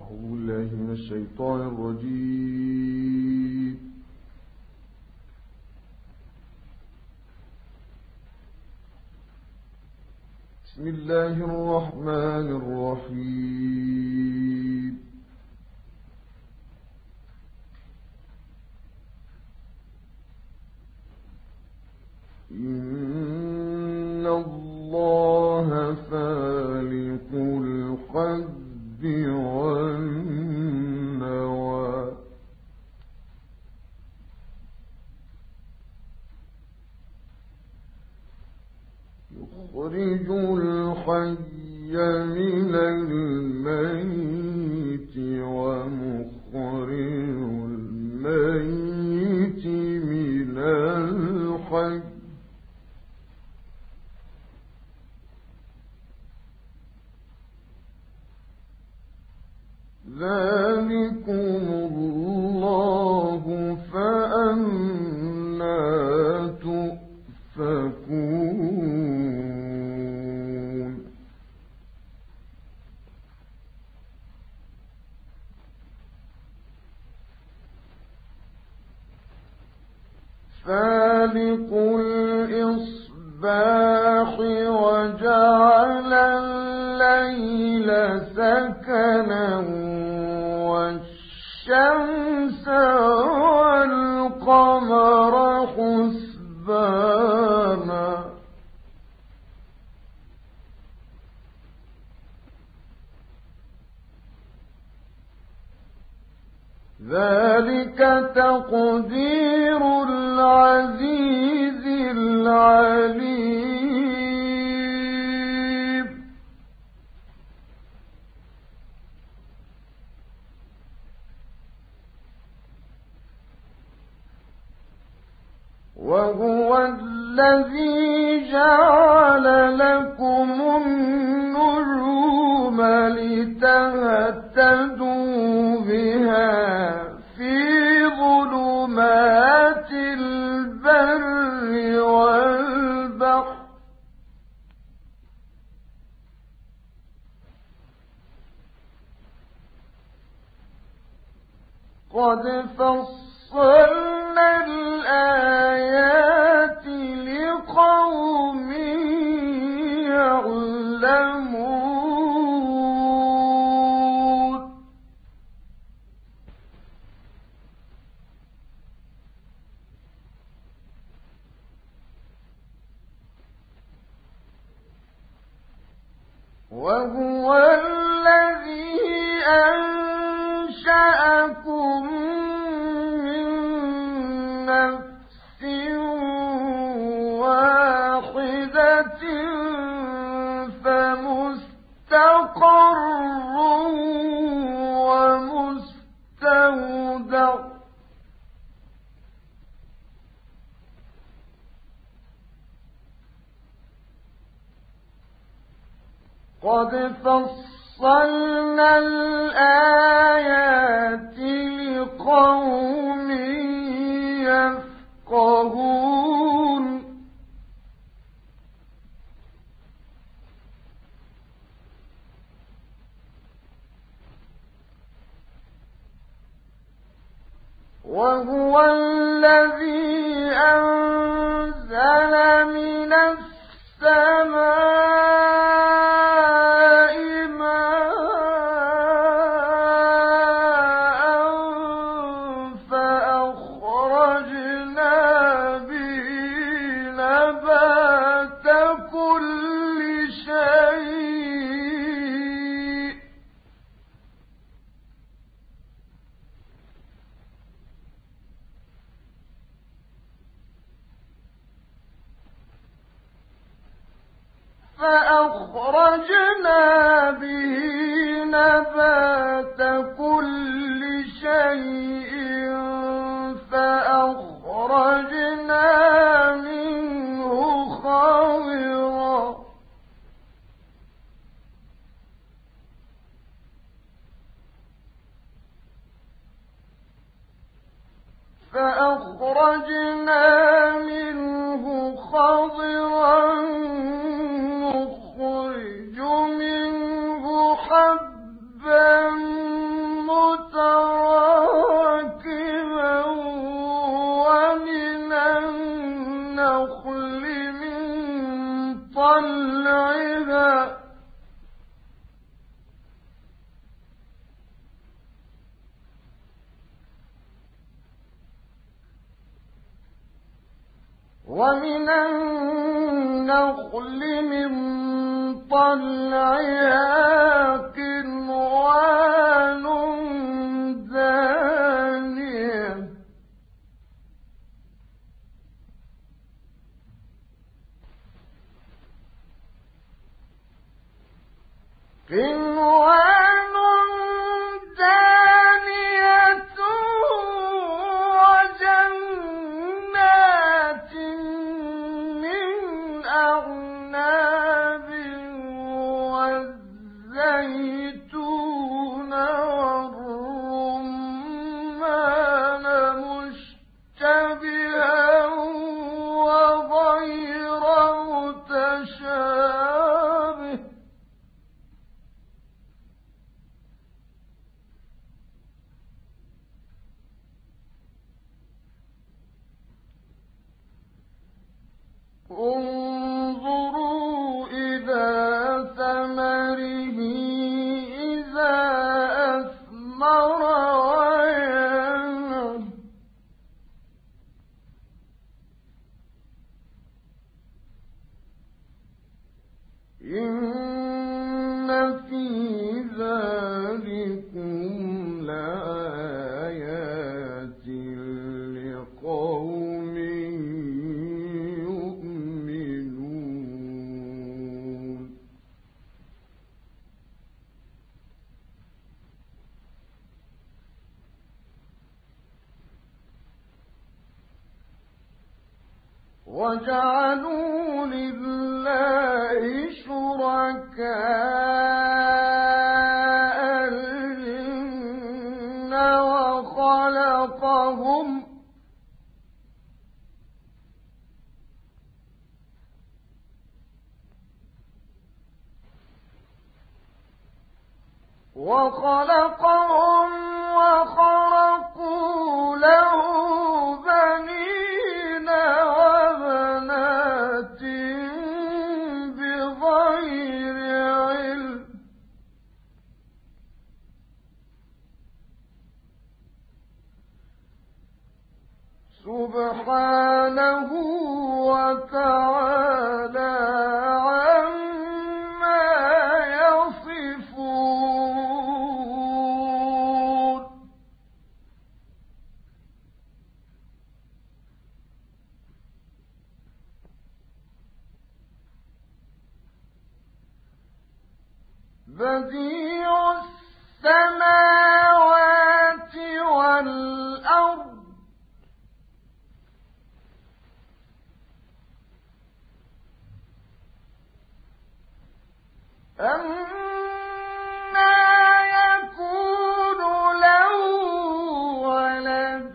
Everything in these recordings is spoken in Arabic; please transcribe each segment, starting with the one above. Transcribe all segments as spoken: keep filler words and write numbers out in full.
أعوذ بالله من الشيطان الرجيم. بسم الله الرحمن الرحيم. إن الله فالق الحب والنوى يخرج الحي من الميت ومخرج الميت من الحي ذلكم الله فأنى تؤفكون. فالق الإصباح وجعل الليل سكنا والشمس والقمر حسبانا ذلك تقدير العزيز العليم. وهو الذي جعل لكم النجوم لتهتدوا بها في ظلمات البر والبحر قد فصلنا الآيات لقوم يعلمون. وهو الذي أنشأكم من نفس واحدة فمستقر ومستودع قد فصلنا الآيات لقوم يفقهون. وهو الذي أنزل من السماء ماء فأخرجنا به نبات كل شيء فأخرجنا به نبات كل شيء فأخرجنا منه خضرا فأخرجنا منه خضرا نخرج منه حبا ومن النخل من طلعها قنوان دانية قنوان دانية وجنات من أعناب والزيتون والرمان مشتبها وغير متشابه انظروا إلى ثمره إذا أثمر وينعم إن في ذلكم لآيات لقوم وجعلوا لله شركاء الجن وخلقهم وخلقهم وخرقوا له بنين وبنات بغير علم سبحانه وتعالى عما يصفون بديع السماوات والأرض أنى يكون له ولد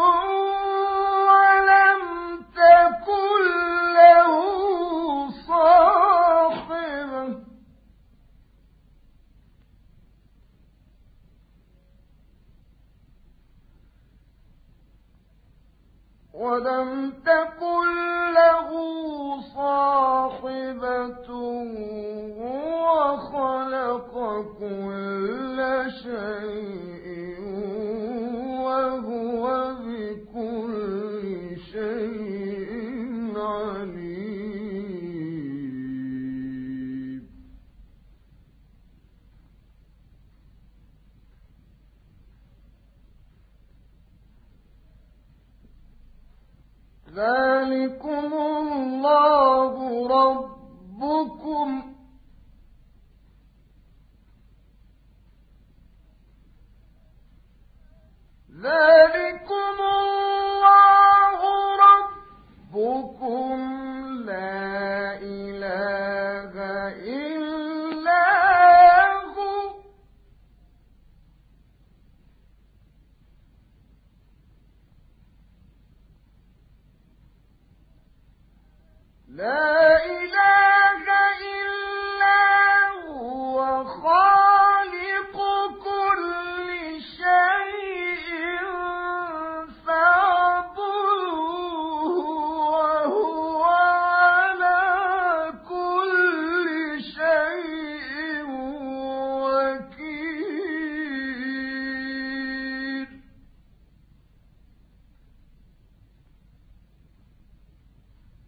ولم تكن له صاحبة ولم تكن له صاحبة وخلق كل شيء وهو بكل شيء عليم ذلكم الله ربكم ذلكم الله ربكم لا إله إلا هو لا إله إلا هو خالق كل شيء فاعبدوه وهو على كل شيء وكيل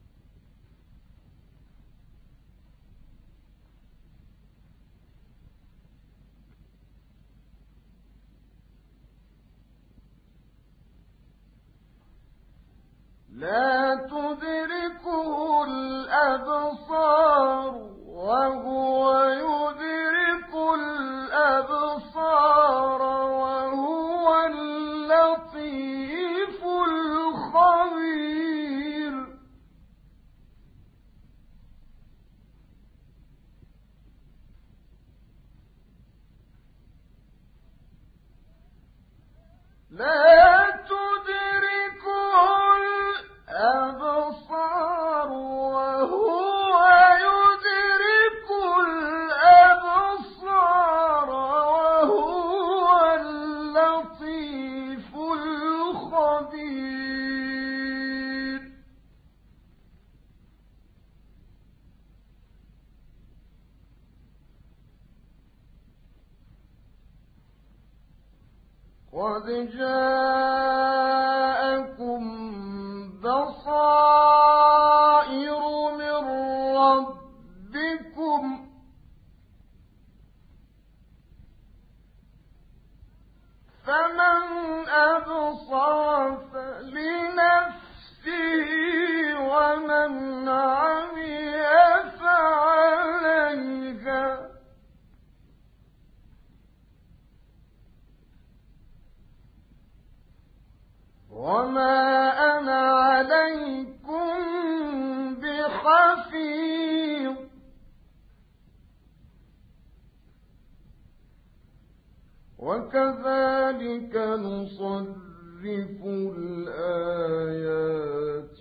لا تدركه الأبصار وهو يدرك الأبصار وهو اللطيف الخبير. لا تدركه الأبصار وهو يدرك الأبصار وهو اللطيف الخبير. قد جاءكم بصائر من ربكم فمن أبصر فلنفسه ومن عمي فعليها وما أنا عليكم بحفيظ. وكذلك نصرف الآيات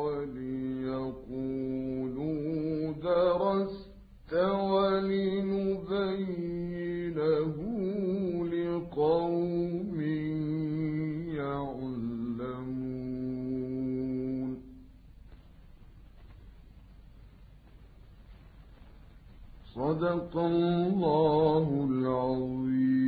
وليقولوا درست ولنبينه لقوم يعلمون. صدق الله العظيم.